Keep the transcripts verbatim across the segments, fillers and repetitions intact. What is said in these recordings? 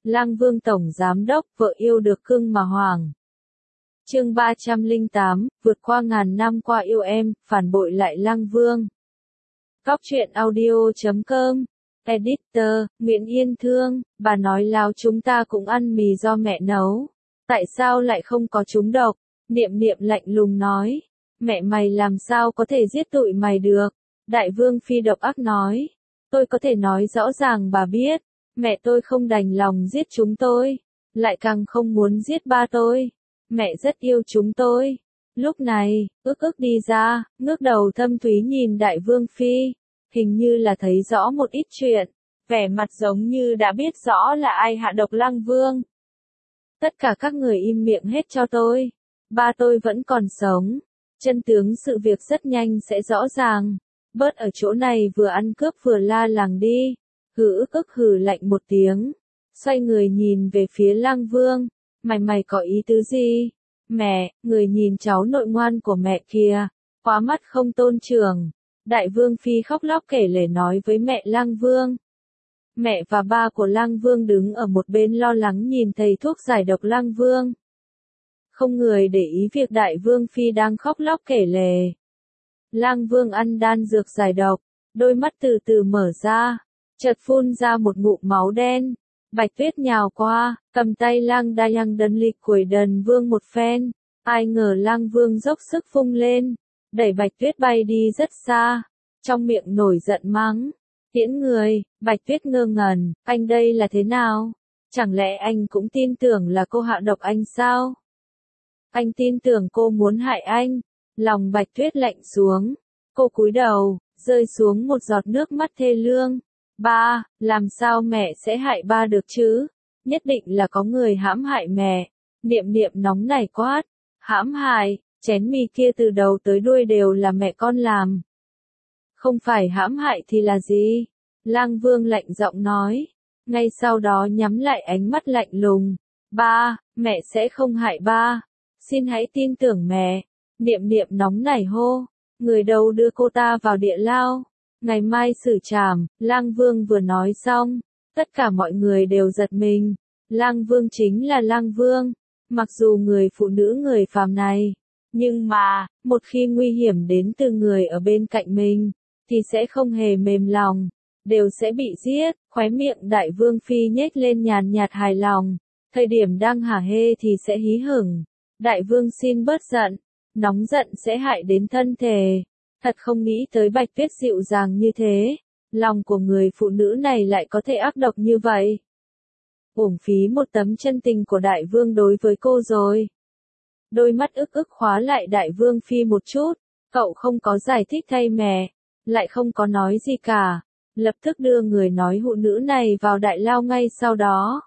Lang Vương Tổng Giám Đốc, vợ yêu được cưng mà hoàng. Chương ba trăm lẻ tám, vượt qua ngàn năm qua yêu em, phản bội lại Lang Vương. Góc truyện audio chấm com, Editor, Nguyễn Yên Thương, bà nói láo chúng ta cũng ăn mì do mẹ nấu. Tại sao lại không có trúng độc? Niệm Niệm lạnh lùng nói. Mẹ mày làm sao có thể giết tụi mày được? Đại Vương Phi độc ác nói. Tôi có thể nói rõ ràng bà biết. Mẹ tôi không đành lòng giết chúng tôi. Lại càng không muốn giết ba tôi. Mẹ rất yêu chúng tôi. Lúc này, ức ức đi ra, ngước đầu thâm thúy nhìn Đại Vương Phi. Hình như là thấy rõ một ít chuyện. Vẻ mặt giống như đã biết rõ là ai hạ độc Lang Vương. Tất cả các người im miệng hết cho tôi. Ba tôi vẫn còn sống. Chân tướng sự việc rất nhanh sẽ rõ ràng. Bớt ở chỗ này vừa ăn cướp vừa la làng đi. Hừ ức ức hừ lạnh một tiếng. Xoay người nhìn về phía Lang Vương. Mày mày có ý tứ gì? Mẹ, người nhìn cháu nội ngoan của mẹ kìa. Quá mắt không tôn trưởng. Đại Vương Phi khóc lóc kể lể nói với mẹ Lang Vương. Mẹ và ba của Lang Vương đứng ở một bên lo lắng nhìn thầy thuốc giải độc Lang Vương. Không người để ý việc Đại Vương Phi đang khóc lóc kể lể. Lang Vương ăn đan dược giải độc, đôi mắt từ từ mở ra, chợt phun ra một ngụm máu đen. Bạch Tuyết nhào qua, cầm tay Lang Dayang đần lịch quẩy đần Vương một phen. Ai ngờ Lang Vương dốc sức vung lên, đẩy Bạch Tuyết bay đi rất xa, trong miệng nổi giận mắng. Tiễn người, Bạch Tuyết ngơ ngẩn, anh đây là thế nào? Chẳng lẽ anh cũng tin tưởng là cô hạ độc anh sao? Anh tin tưởng cô muốn hại anh. Lòng Bạch Tuyết lạnh xuống. Cô cúi đầu, rơi xuống một giọt nước mắt thê lương. Ba, làm sao mẹ sẽ hại ba được chứ? Nhất định là có người hãm hại mẹ. Niệm Niệm nóng nảy quát. Hãm hại, chén mì kia từ đầu tới đuôi đều là mẹ con làm. Không phải hãm hại thì là gì? Lang Vương lạnh giọng nói. Ngay sau đó nhắm lại ánh mắt lạnh lùng. Ba, mẹ sẽ không hại ba. Xin hãy tin tưởng mẹ. Niệm Niệm nóng nảy hô. Người đâu đưa cô ta vào địa lao. Ngày mai xử trảm. Lang Vương vừa nói xong. Tất cả mọi người đều giật mình. Lang Vương chính là Lang Vương. Mặc dù người phụ nữ người phàm này. Nhưng mà, một khi nguy hiểm đến từ người ở bên cạnh mình, thì sẽ không hề mềm lòng. Đều sẽ bị giết. Khóe miệng Đại Vương Phi nhếch lên nhàn nhạt hài lòng. Thời điểm đang hả hê thì sẽ hí hửng. Đại Vương xin bớt giận. Nóng giận sẽ hại đến thân thể. Thật không nghĩ tới Bạch Tuyết dịu dàng như thế. Lòng của người phụ nữ này lại có thể ác độc như vậy. Uổng phí một tấm chân tình của Đại Vương đối với cô rồi. Đôi mắt ức ức khóa lại Đại Vương Phi một chút. Cậu không có giải thích thay mẹ. Lại không có nói gì cả. Lập tức đưa người nói hụ nữ này vào đại lao ngay sau đó.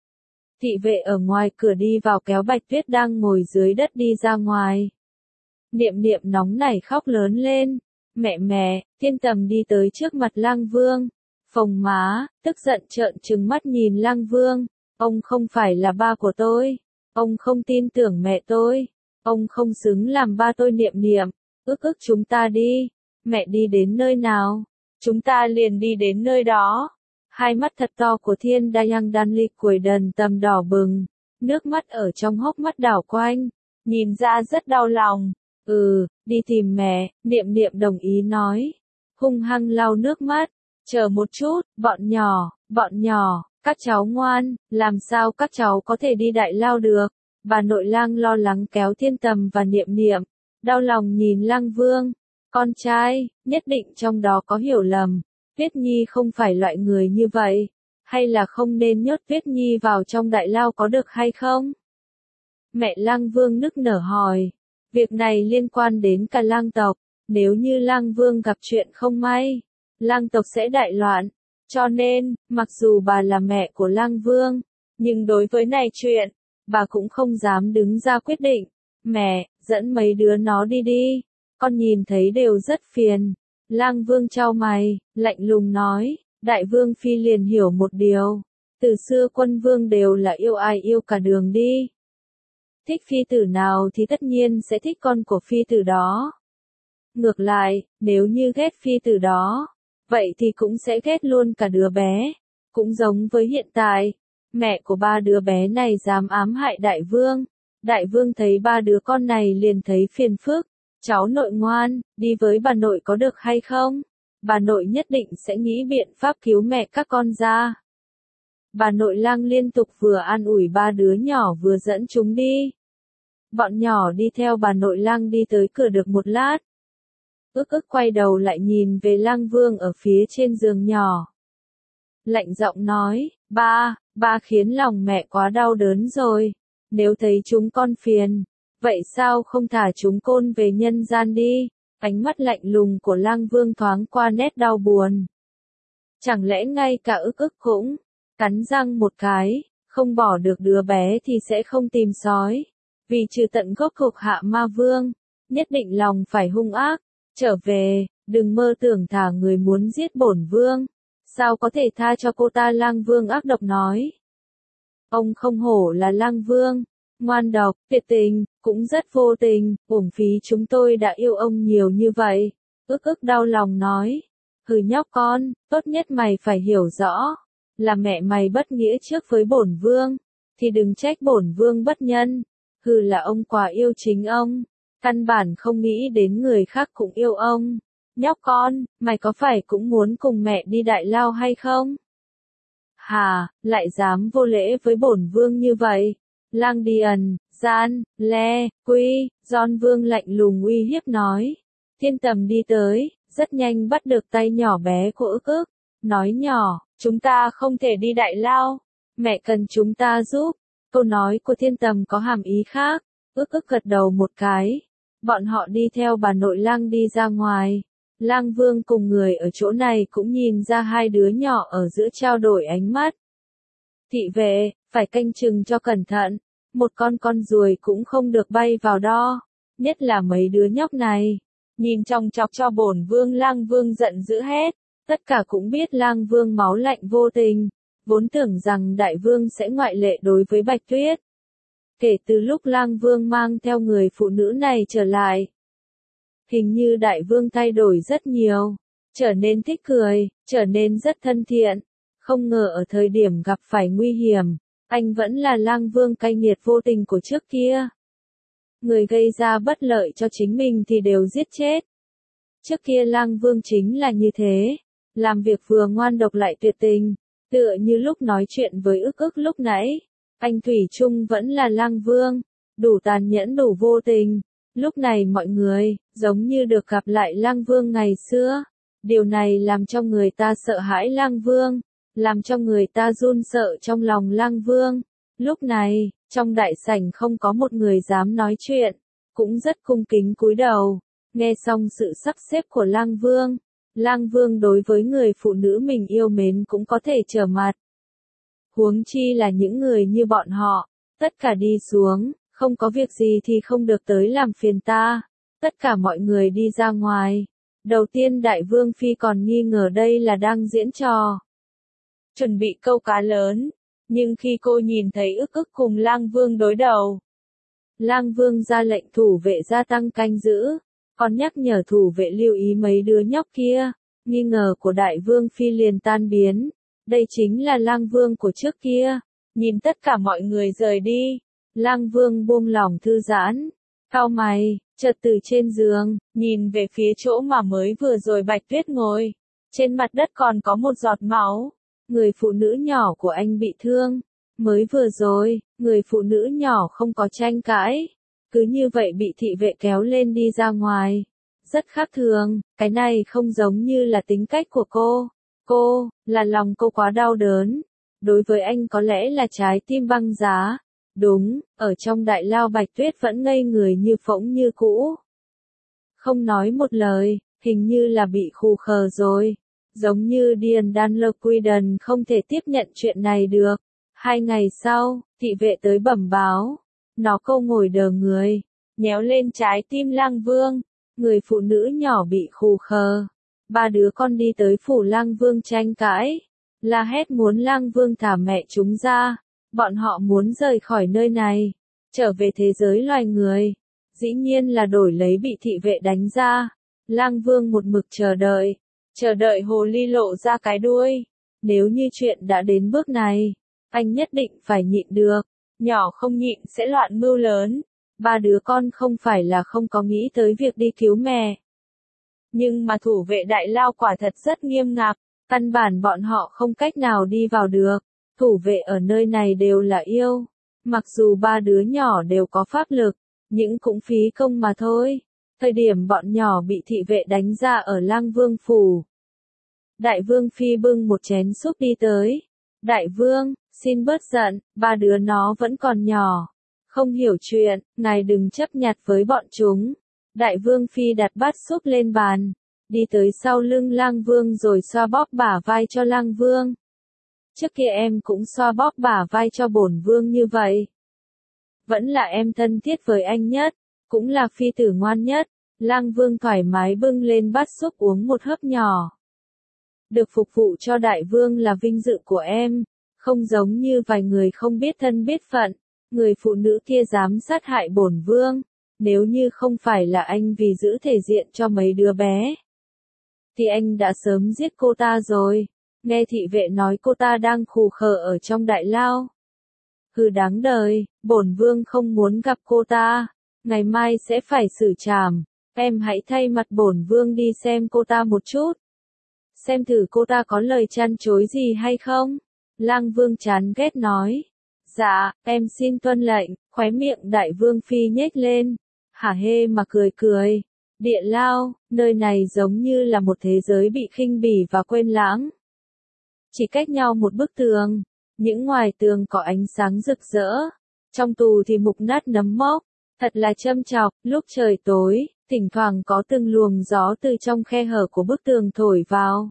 Thị vệ ở ngoài cửa đi vào kéo Bạch Tuyết đang ngồi dưới đất đi ra ngoài. Niệm Niệm nóng nảy khóc lớn lên. Mẹ mẹ, Thiên Tầm đi tới trước mặt Lang Vương. Phồng má, tức giận trợn trừng mắt nhìn Lang Vương. Ông không phải là ba của tôi. Ông không tin tưởng mẹ tôi. Ông không xứng làm ba tôi. Niệm Niệm, ức ức chúng ta đi. Mẹ đi đến nơi nào? Chúng ta liền đi đến nơi đó. Hai mắt thật to của Thiên Dayang đan lịch quẩy đần tầm đỏ bừng. Nước mắt ở trong hốc mắt đảo quanh. Nhìn ra rất đau lòng. Ừ, đi tìm mẹ. Niệm Niệm đồng ý nói. Hung hăng lau nước mắt. Chờ một chút, bọn nhỏ, bọn nhỏ, các cháu ngoan. Làm sao các cháu có thể đi đại lao được? Bà nội Lang lo lắng kéo Thiên Tầm và Niệm Niệm. Đau lòng nhìn Lang Vương. Con trai, nhất định trong đó có hiểu lầm. Tuyết Nhi không phải loại người như vậy. Hay là không nên nhốt Tuyết Nhi vào trong đại lao có được hay không? Mẹ Lang Vương nức nở hỏi. Việc này liên quan đến cả Lang tộc. Nếu như Lang Vương gặp chuyện không may, Lang tộc sẽ đại loạn. Cho nên, mặc dù bà là mẹ của Lang Vương, nhưng đối với này chuyện, bà cũng không dám đứng ra quyết định. Mẹ, dẫn mấy đứa nó đi đi. Con nhìn thấy đều rất phiền. Lang Vương chau mày, lạnh lùng nói. Đại Vương Phi liền hiểu một điều. Từ xưa quân vương đều là yêu ai yêu cả đường đi. Thích phi tử nào thì tất nhiên sẽ thích con của phi tử đó. Ngược lại, nếu như ghét phi tử đó, vậy thì cũng sẽ ghét luôn cả đứa bé. Cũng giống với hiện tại, Mẹ của ba đứa bé này dám ám hại đại vương. Đại vương thấy ba đứa con này liền thấy phiền phức. Cháu nội ngoan, đi với bà nội có được hay không? Bà nội nhất định sẽ nghĩ biện pháp cứu mẹ các con ra. Bà nội Lang liên tục vừa an ủi ba đứa nhỏ vừa dẫn chúng đi. Bọn nhỏ đi theo bà nội Lang đi tới cửa được một lát. Ức ức quay đầu lại nhìn về Lang Vương ở phía trên giường nhỏ. Lạnh giọng nói, ba, ba khiến lòng mẹ quá đau đớn rồi. Nếu thấy chúng con phiền, vậy sao không thả chúng côn về nhân gian đi? Ánh mắt lạnh lùng của Lang Vương thoáng qua nét đau buồn. Chẳng lẽ ngay cả ức ức cũng cắn răng một cái, không bỏ được đứa bé thì sẽ không tìm sói. Vì trừ tận gốc thuộc hạ ma vương, nhất định lòng phải hung ác. Trở về, đừng mơ tưởng thả người muốn giết bổn vương. Sao có thể tha cho cô ta? Lang Vương ác độc nói. Ông không hổ là Lang Vương, ngoan độc, tuyệt tình, cũng rất vô tình, uổng phí chúng tôi đã yêu ông nhiều như vậy. Ức ức đau lòng nói. Hừ nhóc con, tốt nhất mày phải hiểu rõ. Là mẹ mày bất nghĩa trước với bổn vương, thì đừng trách bổn vương bất nhân. Hừ là ông quá yêu chính ông, căn bản không nghĩ đến người khác cũng yêu ông. Nhóc con, mày có phải cũng muốn cùng mẹ đi đại lao hay không? Hà, lại dám vô lễ với bổn vương như vậy? Lang Điền, Gian, Le, Quy, Giòn Vương lạnh lùng uy hiếp nói. Thiên Tầm đi tới, rất nhanh bắt được tay nhỏ bé của ức ức, nói nhỏ, chúng ta không thể đi đại lao, mẹ cần chúng ta giúp. Câu nói của Thiên Tầm có hàm ý khác, ức ức gật đầu một cái. Bọn họ đi theo bà nội Lang đi ra ngoài. Lang Vương cùng người ở chỗ này cũng nhìn ra hai đứa nhỏ ở giữa trao đổi ánh mắt. Thị vệ, phải canh chừng cho cẩn thận, một con con ruồi cũng không được bay vào đó, nhất là mấy đứa nhóc này. Nhìn chòng chọc cho bổn vương. Lang Vương giận dữ hét, tất cả cũng biết Lang Vương máu lạnh vô tình, vốn tưởng rằng đại vương sẽ ngoại lệ đối với Bạch Tuyết. Kể từ lúc Lang Vương mang theo người phụ nữ này trở lại, hình như đại vương thay đổi rất nhiều, trở nên thích cười, trở nên rất thân thiện. Không ngờ ở thời điểm gặp phải nguy hiểm, anh vẫn là Lang Vương cay nghiệt vô tình của trước kia. Người gây ra bất lợi cho chính mình thì đều giết chết. Trước kia Lang Vương chính là như thế, làm việc vừa ngoan độc lại tuyệt tình, tựa như lúc nói chuyện với ức ức lúc nãy. Anh thủy chung vẫn là Lang Vương, đủ tàn nhẫn đủ vô tình. Lúc này mọi người, giống như được gặp lại Lang Vương ngày xưa. Điều này làm cho người ta sợ hãi Lang Vương, làm cho người ta run sợ trong lòng Lang Vương. Lúc này, trong đại sảnh không có một người dám nói chuyện, cũng rất cung kính cúi đầu. Nghe xong sự sắp xếp của Lang Vương, Lang Vương đối với người phụ nữ mình yêu mến cũng có thể trở mặt. Huống chi là những người như bọn họ, tất cả đi xuống, không có việc gì thì không được tới làm phiền ta. Tất cả mọi người đi ra ngoài. Đầu tiên Đại Vương Phi còn nghi ngờ đây là đang diễn trò, chuẩn bị câu cá lớn, nhưng khi cô nhìn thấy ức ức cùng Lang Vương đối đầu, Lang Vương ra lệnh thủ vệ gia tăng canh giữ, còn nhắc nhở thủ vệ lưu ý mấy đứa nhóc kia. Nghi ngờ của Đại Vương Phi liền tan biến. Đây chính là Lang Vương của trước kia. Nhìn tất cả mọi người rời đi, Lang Vương buông lỏng thư giãn, cau mày, chợt từ trên giường, nhìn về phía chỗ mà mới vừa rồi Bạch Tuyết ngồi. Trên mặt đất còn có một giọt máu. Người phụ nữ nhỏ của anh bị thương. Mới vừa rồi, người phụ nữ nhỏ không có tranh cãi, cứ như vậy bị thị vệ kéo lên đi ra ngoài. Rất khác thường, cái này không giống như là tính cách của cô. Cô, là lòng cô quá đau đớn. Đối với anh có lẽ là trái tim băng giá. Đúng, ở trong đại lao Bạch Tuyết vẫn ngây người như phỗng như cũ. Không nói một lời, hình như là bị khù khờ rồi. Giống như Điền Đan Lơ Quy Đần không thể tiếp nhận chuyện này được. Hai ngày sau, thị vệ tới bẩm báo. Nó câu ngồi đờ người, nhéo lên trái tim Lang Vương. Người phụ nữ nhỏ bị khù khờ. Ba đứa con đi tới phủ Lang Vương tranh cãi, la hét muốn Lang Vương thả mẹ chúng ra. Bọn họ muốn rời khỏi nơi này, trở về thế giới loài người. Dĩ nhiên là đổi lấy bị thị vệ đánh ra. Lang Vương một mực chờ đợi, chờ đợi hồ ly lộ ra cái đuôi. Nếu như chuyện đã đến bước này, Anh nhất định phải nhịn được. Nhỏ không nhịn sẽ loạn mưu lớn. Ba đứa con không phải là không có nghĩ tới việc đi cứu mẹ. Nhưng mà thủ vệ đại lao quả thật rất nghiêm ngặt. Căn bản bọn họ không cách nào đi vào được. Thủ vệ ở nơi này đều là yêu. Mặc dù ba đứa nhỏ đều có pháp lực, nhưng cũng phí công mà thôi. Thời điểm bọn nhỏ bị thị vệ đánh ra ở Lang Vương phủ. Đại Vương Phi bưng một chén súp đi tới. Đại Vương, xin bớt giận, ba đứa nó vẫn còn nhỏ. Không hiểu chuyện, ngài đừng chấp nhặt với bọn chúng. Đại Vương Phi đặt bát súp lên bàn. Đi tới sau lưng Lang Vương rồi xoa bóp bả vai cho Lang Vương. Trước kia em cũng xoa bóp bả vai cho bổn vương như vậy. Vẫn là em thân thiết với anh nhất, cũng là phi tử ngoan nhất. Lang Vương thoải mái bưng lên bát súp uống một hớp nhỏ. Được phục vụ cho đại vương là vinh dự của em, không giống như vài người không biết thân biết phận, người phụ nữ kia dám sát hại bổn vương, nếu như không phải là anh vì giữ thể diện cho mấy đứa bé, thì anh đã sớm giết cô ta rồi. Nghe thị vệ nói cô ta đang khù khờ ở trong đại lao. Hừ đáng đời, bổn vương không muốn gặp cô ta, ngày mai sẽ phải xử trảm, em hãy thay mặt bổn vương đi xem cô ta một chút. Xem thử cô ta có lời chăn chối gì hay không? Lang Vương chán ghét nói. Dạ, em xin tuân lệnh, khóe miệng đại vương phi nhếch lên. Hả hê mà cười cười. Địa lao, nơi này giống như là một thế giới bị khinh bỉ và quên lãng. Chỉ cách nhau một bức tường, những ngoài tường có ánh sáng rực rỡ. Trong tù thì mục nát nấm mốc, thật là châm chọc, lúc trời tối. Thỉnh thoảng có từng luồng gió từ trong khe hở của bức tường thổi vào.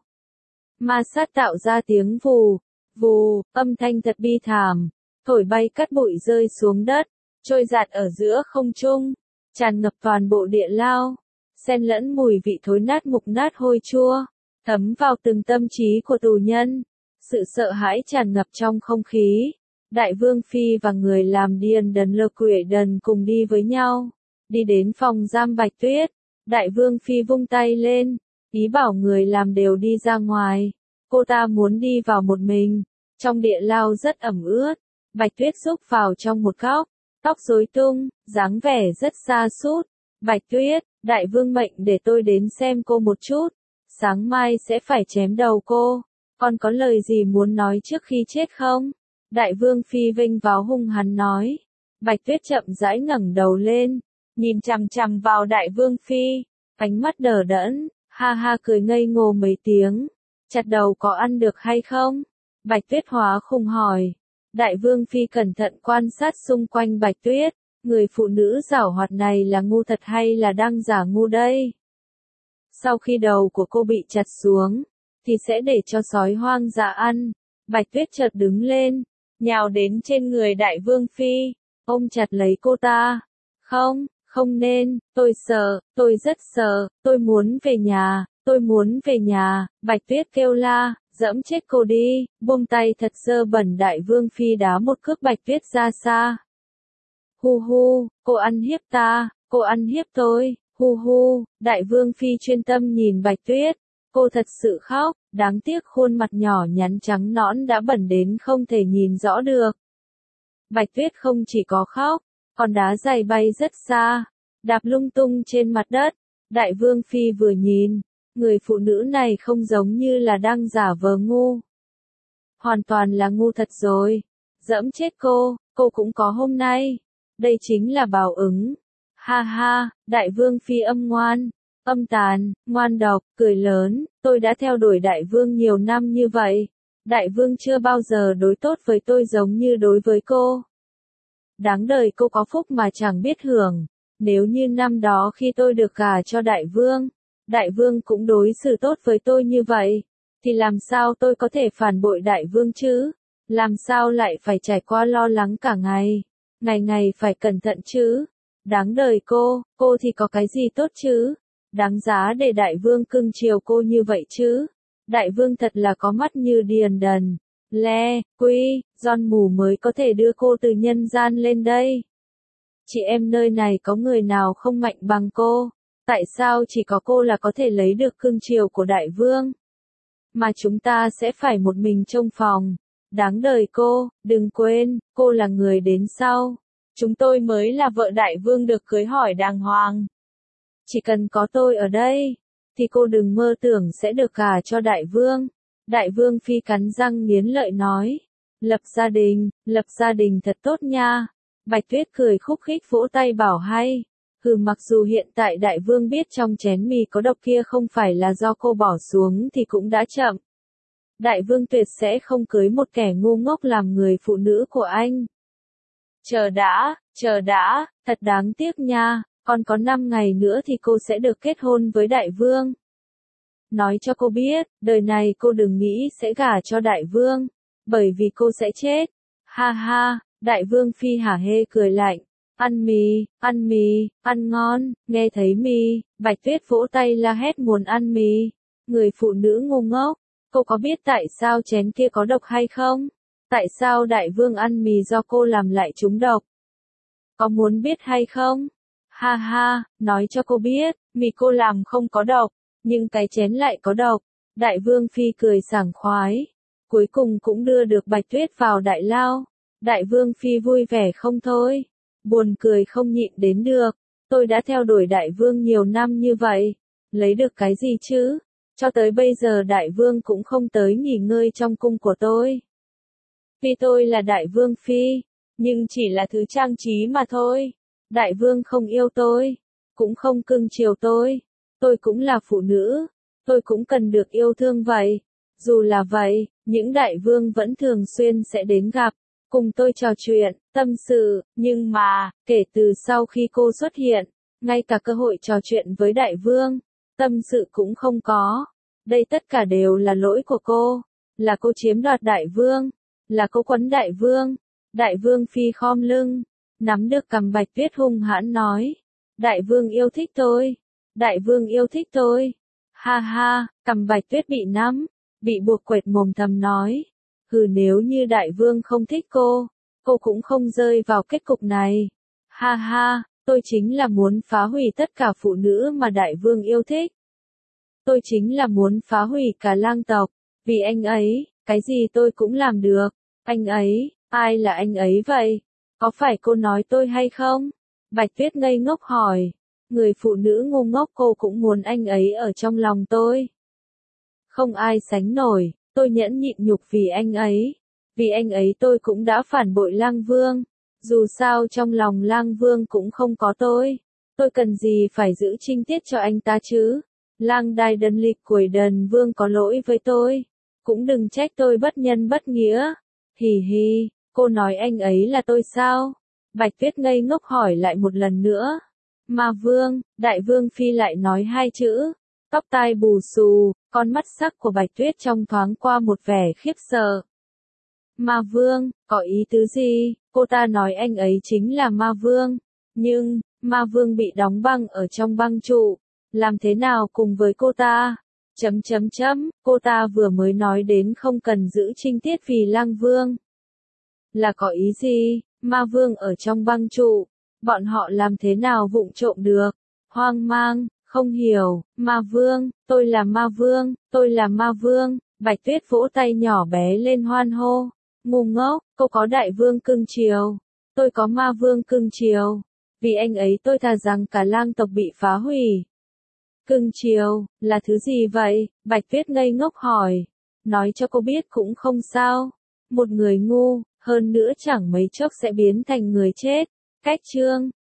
Ma sát tạo ra tiếng vù, vù, âm thanh thật bi thảm, thổi bay cát bụi rơi xuống đất, trôi giạt ở giữa không trung, tràn ngập toàn bộ địa lao, xen lẫn mùi vị thối nát mục nát hôi chua, thấm vào từng tâm trí của tù nhân. Sự sợ hãi tràn ngập trong không khí. Đại Vương Phi và người làm điền đần lơ quỷ đần cùng đi với nhau. Đi đến phòng giam Bạch Tuyết, Đại Vương Phi vung tay lên, ý bảo người làm đều đi ra ngoài. Cô ta muốn đi vào một mình, trong địa lao rất ẩm ướt. Bạch Tuyết xúc vào trong một góc, tóc rối tung, dáng vẻ rất sa sút. Bạch Tuyết, Đại Vương mệnh để tôi đến xem cô một chút, sáng mai sẽ phải chém đầu cô. Con có lời gì muốn nói trước khi chết không? Đại Vương Phi vênh váo hung hăng nói. Bạch Tuyết chậm rãi ngẩng đầu lên, nhìn chằm chằm vào Đại Vương Phi, ánh mắt đờ đẫn, ha ha cười ngây ngô mấy tiếng. Chặt đầu có ăn được hay không? Bạch Tuyết hóa khùng hỏi. Đại Vương Phi cẩn thận quan sát xung quanh Bạch Tuyết, người phụ nữ giảo hoạt này là ngu thật hay là đang giả ngu đây? Sau khi đầu của cô bị chặt xuống, thì sẽ để cho sói hoang dã ăn. Bạch Tuyết chợt đứng lên, nhào đến trên người Đại Vương Phi, ôm chặt lấy cô ta. Không, không nên, tôi sợ, tôi rất sợ, tôi muốn về nhà, tôi muốn về nhà. Bạch Tuyết kêu la, dẫm chết cô đi, buông tay thật dơ bẩn. Đại Vương Phi đá một cước Bạch Tuyết ra xa. Hu hu, cô ăn hiếp ta, cô ăn hiếp tôi, hu hu. Đại Vương Phi chuyên tâm nhìn Bạch Tuyết. Cô thật sự khóc, đáng tiếc khuôn mặt nhỏ nhắn trắng nõn đã bẩn đến không thể nhìn rõ được. Bạch Tuyết không chỉ có khóc, còn đá giày bay rất xa, đạp lung tung trên mặt đất. Đại Vương Phi vừa nhìn, người phụ nữ này không giống như là đang giả vờ ngu. Hoàn toàn là ngu thật rồi. Dẫm chết cô, cô cũng có hôm nay. Đây chính là báo ứng. Ha ha, Đại Vương Phi âm ngoan. Âm tàn, ngoan độc, cười lớn, tôi đã theo đuổi Đại Vương nhiều năm như vậy. Đại Vương chưa bao giờ đối tốt với tôi giống như đối với cô. Đáng đời cô có phúc mà chẳng biết hưởng. Nếu như năm đó khi tôi được gả cho Đại Vương, Đại Vương cũng đối xử tốt với tôi như vậy, thì làm sao tôi có thể phản bội Đại Vương chứ? Làm sao lại phải trải qua lo lắng cả ngày? Ngày ngày phải cẩn thận chứ? Đáng đời cô, cô thì có cái gì tốt chứ? Đáng giá để Đại Vương cưng chiều cô như vậy chứ? Đại Vương thật là có mắt như điền đần. Le, quy, giòn mù mới có thể đưa cô từ nhân gian lên đây. Chị em nơi này có người nào không mạnh bằng cô? Tại sao chỉ có cô là có thể lấy được cưng chiều của Đại Vương? Mà chúng ta sẽ phải một mình trong phòng. Đáng đời cô, đừng quên, cô là người đến sau. Chúng tôi mới là vợ đại vương được cưới hỏi đàng hoàng. Chỉ cần có tôi ở đây, thì cô đừng mơ tưởng sẽ được gả cho đại vương. Đại vương phi cắn răng nghiến lợi nói. Lập gia đình, lập gia đình thật tốt nha. Bạch Tuyết cười khúc khích vỗ tay bảo hay. Hừ, mặc dù hiện tại đại vương biết trong chén mì có độc kia không phải là do cô bỏ xuống thì cũng đã chậm. Đại vương tuyệt sẽ không cưới một kẻ ngu ngốc làm người phụ nữ của anh. Chờ đã, chờ đã, thật đáng tiếc nha, còn có năm ngày nữa thì cô sẽ được kết hôn với đại vương. Nói cho cô biết, đời này cô đừng nghĩ sẽ gả cho đại vương, bởi vì cô sẽ chết. Ha ha, đại vương phi hả hê cười lạnh. Ăn mì, ăn mì, ăn ngon, nghe thấy mì, Bạch Tuyết vỗ tay la hét muốn ăn mì. Người phụ nữ ngu ngốc, cô có biết tại sao chén kia có độc hay không? Tại sao đại vương ăn mì do cô làm lại trúng độc? Có muốn biết hay không? Ha ha, nói cho cô biết, mì cô làm không có độc, nhưng cái chén lại có độc. Đại vương phi cười sảng khoái, cuối cùng cũng đưa được Bạch Tuyết vào đại lao. Đại vương phi vui vẻ không thôi, buồn cười không nhịn đến được. Tôi đã theo đuổi đại vương nhiều năm như vậy, lấy được cái gì chứ? Cho tới bây giờ đại vương cũng không tới nghỉ ngơi trong cung của tôi. Vì tôi là đại vương phi, nhưng chỉ là thứ trang trí mà thôi. Đại vương không yêu tôi, cũng không cưng chiều tôi. Tôi cũng là phụ nữ, tôi cũng cần được yêu thương vậy. Dù là vậy, những đại vương vẫn thường xuyên sẽ đến gặp, cùng tôi trò chuyện, tâm sự, nhưng mà, kể từ sau khi cô xuất hiện, ngay cả cơ hội trò chuyện với đại vương, tâm sự cũng không có. Đây tất cả đều là lỗi của cô, là cô chiếm đoạt đại vương, là cô quấn đại vương. Đại vương phi khom lưng, nắm được cằm Bạch Tuyết hung hãn nói. Đại vương yêu thích tôi, đại vương yêu thích tôi. Ha ha, cằm Bạch Tuyết bị nắm, bị buộc quệt mồm thầm nói. Hừ, nếu như đại vương không thích cô, cô cũng không rơi vào kết cục này. Ha ha, tôi chính là muốn phá hủy tất cả phụ nữ mà đại vương yêu thích. Tôi chính là muốn phá hủy cả lang tộc, vì anh ấy, cái gì tôi cũng làm được. Anh ấy, ai là anh ấy vậy? Có phải cô nói tôi hay không? Bạch Tuyết ngây ngốc hỏi. Người phụ nữ ngu ngốc, cô cũng muốn anh ấy ở trong lòng tôi. Không ai sánh nổi, tôi nhẫn nhịn nhục vì anh ấy. Vì anh ấy tôi cũng đã phản bội lang vương. Dù sao trong lòng lang vương cũng không có tôi. Tôi cần gì phải giữ trinh tiết cho anh ta chứ? Lang đài đần lịch quỷ đần vương có lỗi với tôi. Cũng đừng trách tôi bất nhân bất nghĩa. Hì hì, cô nói anh ấy là tôi sao? Bạch Tuyết ngây ngốc hỏi lại một lần nữa. Ma vương, đại vương phi lại nói hai chữ. Tóc tai bù xù, con mắt sắc của Bạch Tuyết trong thoáng qua một vẻ khiếp sợ. Ma vương, có ý tứ gì? Cô ta nói anh ấy chính là ma vương. Nhưng, ma vương bị đóng băng ở trong băng trụ. Làm thế nào cùng với cô ta? Chấm chấm chấm, cô ta vừa mới nói đến không cần giữ trinh tiết vì lang vương. Là có ý gì? Ma vương ở trong băng trụ, bọn họ làm thế nào vụng trộm được? Hoang mang, không hiểu. Ma vương, tôi là ma vương, tôi là ma vương. Bạch Tuyết vỗ tay nhỏ bé lên hoan hô. Ngu ngốc, cô có đại vương cưng chiều, tôi có ma vương cưng chiều. Vì anh ấy tôi thà rằng cả lang tộc bị phá hủy. Cưng chiều, là thứ gì vậy? Bạch Tuyết ngây ngốc hỏi. Nói cho cô biết cũng không sao. Một người ngu, hơn nữa chẳng mấy chốc sẽ biến thành người chết. Cách chương